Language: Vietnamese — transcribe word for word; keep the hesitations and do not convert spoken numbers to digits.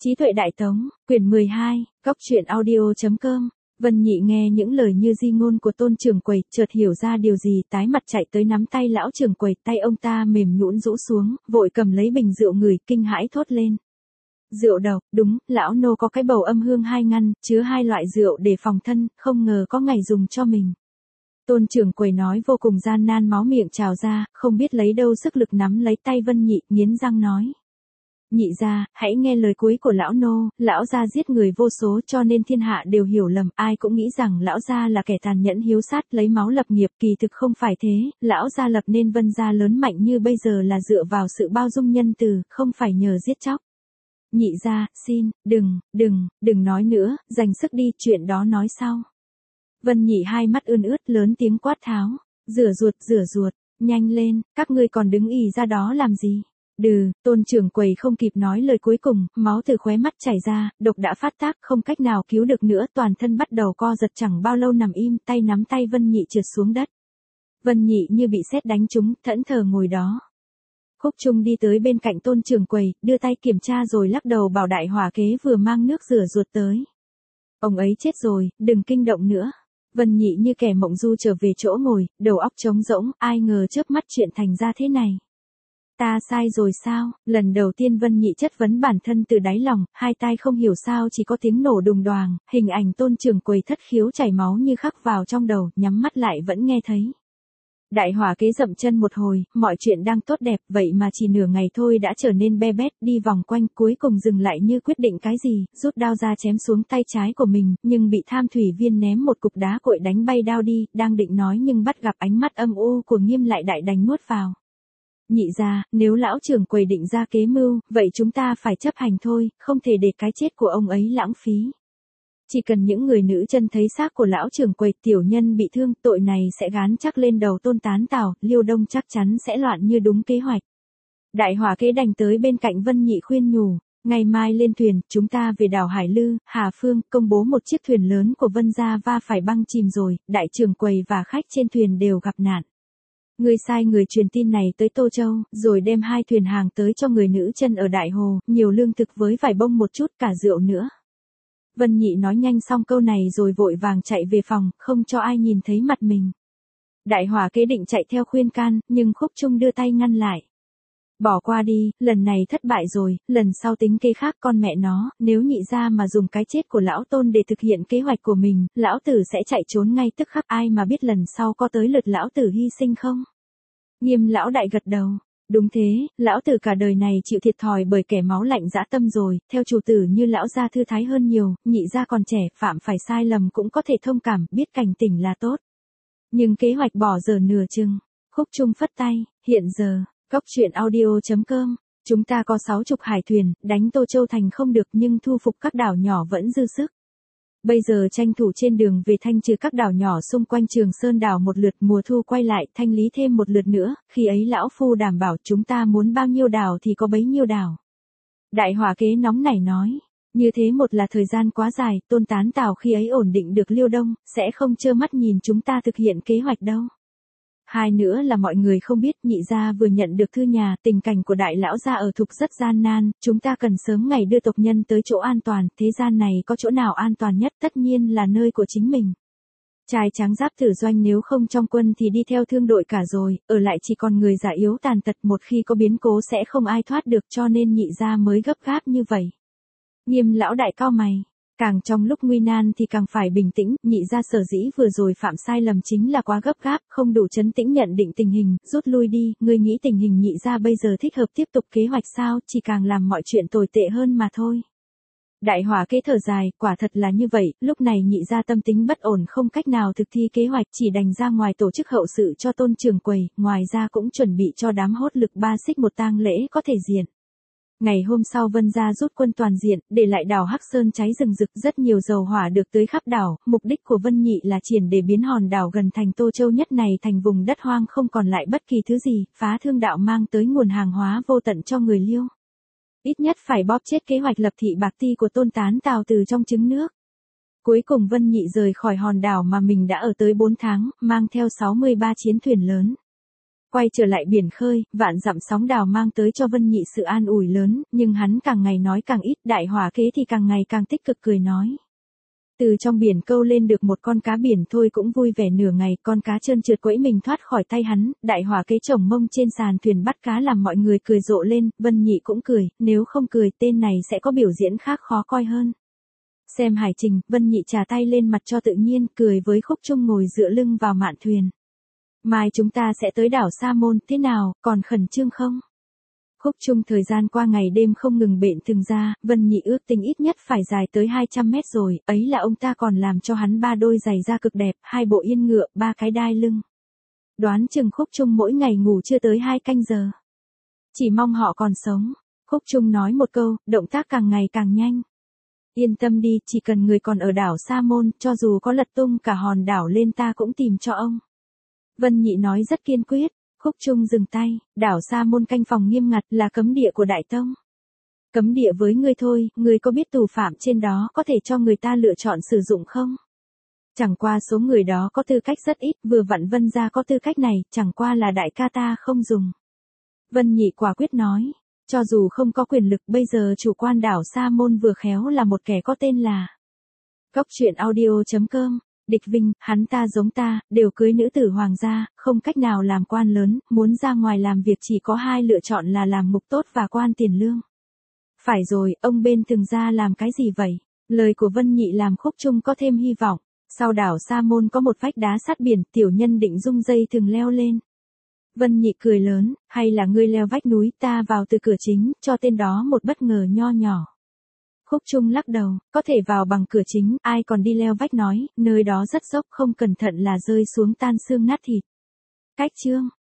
Trí tuệ đại tống, quyển mười hai, góc truyện audio chấm com. Vân Nhị nghe những lời như di ngôn của Tôn trưởng quầy, chợt hiểu ra điều gì, tái mặt chạy tới nắm tay lão trưởng quầy, tay ông ta mềm nhũn rũ xuống, vội cầm lấy bình rượu ngửi, kinh hãi thốt lên. Rượu độc, đúng, lão nô có cái bầu âm hương hai ngăn, chứa hai loại rượu để phòng thân, không ngờ có ngày dùng cho mình. Tôn trưởng quầy nói vô cùng gian nan, máu miệng trào ra, không biết lấy đâu sức lực nắm lấy tay Vân Nhị, nghiến răng nói. Nhị gia, hãy nghe lời cuối của lão nô, lão gia giết người vô số cho nên thiên hạ đều hiểu lầm, ai cũng nghĩ rằng lão gia là kẻ tàn nhẫn hiếu sát lấy máu lập nghiệp, kỳ thực không phải thế, lão gia lập nên Vân gia lớn mạnh như bây giờ là dựa vào sự bao dung nhân từ, không phải nhờ giết chóc. Nhị gia, xin, đừng, đừng, đừng nói nữa, dành sức đi, chuyện đó nói sau. Vân Nhị hai mắt ươn ướt lớn tiếng quát tháo, rửa ruột, rửa ruột, nhanh lên, các ngươi còn đứng ì ra đó làm gì? Đừ, Tôn trưởng quầy không kịp nói lời cuối cùng, máu từ khóe mắt chảy ra, độc đã phát tác, không cách nào cứu được nữa, toàn thân bắt đầu co giật, chẳng bao lâu nằm im, tay nắm tay Vân Nhị trượt xuống đất. Vân Nhị như bị sét đánh trúng, thẫn thờ ngồi đó. Khúc Trung đi tới bên cạnh Tôn trưởng quầy, đưa tay kiểm tra rồi lắc đầu bảo Đại Hỏa Kế vừa mang nước rửa ruột tới. Ông ấy chết rồi, đừng kinh động nữa. Vân Nhị như kẻ mộng du trở về chỗ ngồi, đầu óc trống rỗng, ai ngờ chớp mắt chuyện thành ra thế này. Ta sai rồi sao? Lần đầu tiên Vân Nhị chất vấn bản thân từ đáy lòng, hai tai không hiểu sao chỉ có tiếng nổ đùng đoàng, hình ảnh Tôn trưởng quầy thất khiếu chảy máu như khắc vào trong đầu, nhắm mắt lại vẫn nghe thấy. Đại Hỏa Kế dậm chân một hồi, mọi chuyện đang tốt đẹp, vậy mà chỉ nửa ngày thôi đã trở nên be bét, đi vòng quanh, cuối cùng dừng lại như quyết định cái gì, rút đao ra chém xuống tay trái của mình, nhưng bị Tham Thủy Viên ném một cục đá cội đánh bay đao đi, đang định nói nhưng bắt gặp ánh mắt âm u của Nghiêm lại đại đánh nuốt vào. Nhị gia, nếu lão trưởng quầy định ra kế mưu, vậy chúng ta phải chấp hành thôi, không thể để cái chết của ông ấy lãng phí. Chỉ cần những người nữ chân thấy xác của lão trưởng quầy, tiểu nhân bị thương, tội này sẽ gán chắc lên đầu Tôn Tán Tào, Liêu Đông chắc chắn sẽ loạn như đúng kế hoạch. Đại Hỏa Kế đành tới bên cạnh Vân Nhị khuyên nhủ, ngày mai lên thuyền, chúng ta về đảo Hải Lư, Hà Phương, công bố một chiếc thuyền lớn của Vân gia va phải băng chìm rồi, đại trưởng quầy và khách trên thuyền đều gặp nạn. Ngươi sai người truyền tin này tới Tô Châu, rồi đem hai thuyền hàng tới cho người nữ chân ở Đại Hồ, nhiều lương thực với vải bông một chút, cả rượu nữa. Vân Nhị nói nhanh xong câu này rồi vội vàng chạy về phòng, không cho ai nhìn thấy mặt mình. Đại Hỏa Kế định chạy theo khuyên can, nhưng Khúc Trung đưa tay ngăn lại. Bỏ qua đi, lần này thất bại rồi, lần sau tính kế khác, con mẹ nó, nếu nhị gia mà dùng cái chết của lão Tôn để thực hiện kế hoạch của mình, lão tử sẽ chạy trốn ngay tức khắc, ai mà biết lần sau có tới lượt lão tử hy sinh không? Nghiêm lão đại gật đầu. Đúng thế, lão tử cả đời này chịu thiệt thòi bởi kẻ máu lạnh dã tâm rồi, theo chủ tử như lão gia thư thái hơn nhiều, nhị gia còn trẻ, phạm phải sai lầm cũng có thể thông cảm, biết cảnh tỉnh là tốt. Nhưng kế hoạch bỏ dở nửa chừng. Khúc Trung phất tay, hiện giờ, góc truyện audio chấm com, chúng ta có sáu chục hải thuyền, đánh Tô Châu thành không được nhưng thu phục các đảo nhỏ vẫn dư sức. Bây giờ tranh thủ trên đường về thanh trừ các đảo nhỏ xung quanh Trường Sơn đảo một lượt, mùa thu quay lại thanh lý thêm một lượt nữa, khi ấy lão phu đảm bảo chúng ta muốn bao nhiêu đảo thì có bấy nhiêu đảo. Đại Hỏa Kế nóng nảy nói, như thế một là thời gian quá dài, Tôn Tán Tào khi ấy ổn định được Liêu Đông, sẽ không trơ mắt nhìn chúng ta thực hiện kế hoạch đâu. Hai nữa là mọi người không biết, nhị gia vừa nhận được thư nhà, tình cảnh của đại lão gia ở Thục rất gian nan, chúng ta cần sớm ngày đưa tộc nhân tới chỗ an toàn, thế gian này có chỗ nào an toàn nhất, tất nhiên là nơi của chính mình. Trai trắng giáp tử doanh nếu không trong quân thì đi theo thương đội cả rồi, ở lại chỉ còn người già yếu tàn tật, một khi có biến cố sẽ không ai thoát được, cho nên nhị gia mới gấp gáp như vậy. Nghiêm lão đại cau mày. Càng trong lúc nguy nan thì càng phải bình tĩnh, nhị gia sở dĩ vừa rồi phạm sai lầm chính là quá gấp gáp, không đủ trấn tĩnh nhận định tình hình, rút lui đi, ngươi nghĩ tình hình nhị gia bây giờ thích hợp tiếp tục kế hoạch sao, chỉ càng làm mọi chuyện tồi tệ hơn mà thôi. Đại Hỏa Kế thở dài, quả thật là như vậy, lúc này nhị gia tâm tính bất ổn không cách nào thực thi kế hoạch, chỉ đành ra ngoài tổ chức hậu sự cho Tôn trưởng quầy, ngoài ra cũng chuẩn bị cho đám hốt lực ba xích một tang lễ có thể diện. Ngày hôm sau Vân gia rút quân toàn diện, để lại đảo Hắc Sơn cháy rừng rực, rất nhiều dầu hỏa được tưới khắp đảo, mục đích của Vân Nhị là triển để biến hòn đảo gần thành Tô Châu nhất này thành vùng đất hoang không còn lại bất kỳ thứ gì, phá thương đạo mang tới nguồn hàng hóa vô tận cho người Liêu. Ít nhất phải bóp chết kế hoạch lập thị bạc ti của Tôn Tán Tào từ trong trứng nước. Cuối cùng Vân Nhị rời khỏi hòn đảo mà mình đã ở tới bốn tháng, mang theo sáu mươi ba chiến thuyền lớn. Quay trở lại biển khơi, vạn dặm sóng đào mang tới cho Vân Nhị sự an ủi lớn, nhưng hắn càng ngày nói càng ít, Đại Hỏa Kế thì càng ngày càng tích cực cười nói. Từ trong biển câu lên được một con cá biển thôi cũng vui vẻ nửa ngày, con cá trơn trượt quẫy mình thoát khỏi tay hắn, Đại Hỏa Kế chồng mông trên sàn thuyền bắt cá làm mọi người cười rộ lên, Vân Nhị cũng cười, nếu không cười tên này sẽ có biểu diễn khác khó coi hơn. Xem hải trình, Vân Nhị trà tay lên mặt cho tự nhiên, cười với Khúc Trung ngồi dựa lưng vào mạn thuyền. Mai chúng ta sẽ tới đảo Sa Môn, thế nào, còn khẩn trương không? Khúc Trung thời gian qua ngày đêm không ngừng bệnh từng ra, Vân Nhị ước tính ít nhất phải dài tới hai trăm mét rồi, ấy là ông ta còn làm cho hắn ba đôi giày da cực đẹp, hai bộ yên ngựa, ba cái đai lưng. Đoán chừng Khúc Trung mỗi ngày ngủ chưa tới hai canh giờ. Chỉ mong họ còn sống. Khúc Trung nói một câu, động tác càng ngày càng nhanh. Yên tâm đi, chỉ cần người còn ở đảo Sa Môn, cho dù có lật tung cả hòn đảo lên ta cũng tìm cho ông. Vân Nhị nói rất kiên quyết. Khúc Trung dừng tay, đảo Sa Môn canh phòng nghiêm ngặt là cấm địa của Đại Tông. Cấm địa với ngươi thôi, ngươi có biết tù phạm trên đó có thể cho người ta lựa chọn sử dụng không? Chẳng qua số người đó có tư cách rất ít, vừa vặn Vân gia có tư cách này, chẳng qua là đại ca ta không dùng. Vân Nhị quả quyết nói, cho dù không có quyền lực bây giờ chủ quan đảo Sa Môn vừa khéo là một kẻ có tên là Cóc truyện audio chấm com. Địch Vinh, hắn ta giống ta, đều cưới nữ tử hoàng gia, không cách nào làm quan lớn, muốn ra ngoài làm việc chỉ có hai lựa chọn là làm mục tốt và quan tiền lương. Phải rồi, ông bên từng ra làm cái gì vậy? Lời của Vân Nhị làm Khúc Trung có thêm hy vọng. Sau đảo Sa Môn có một vách đá sát biển, tiểu nhân định dung dây thừng leo lên. Vân Nhị cười lớn, hay là ngươi leo vách núi ta vào từ cửa chính, cho tên đó một bất ngờ nho nhỏ. Khúc Trung lắc đầu, có thể vào bằng cửa chính, ai còn đi leo vách nói, nơi đó rất dốc không cẩn thận là rơi xuống tan xương nát thịt. Cách chương.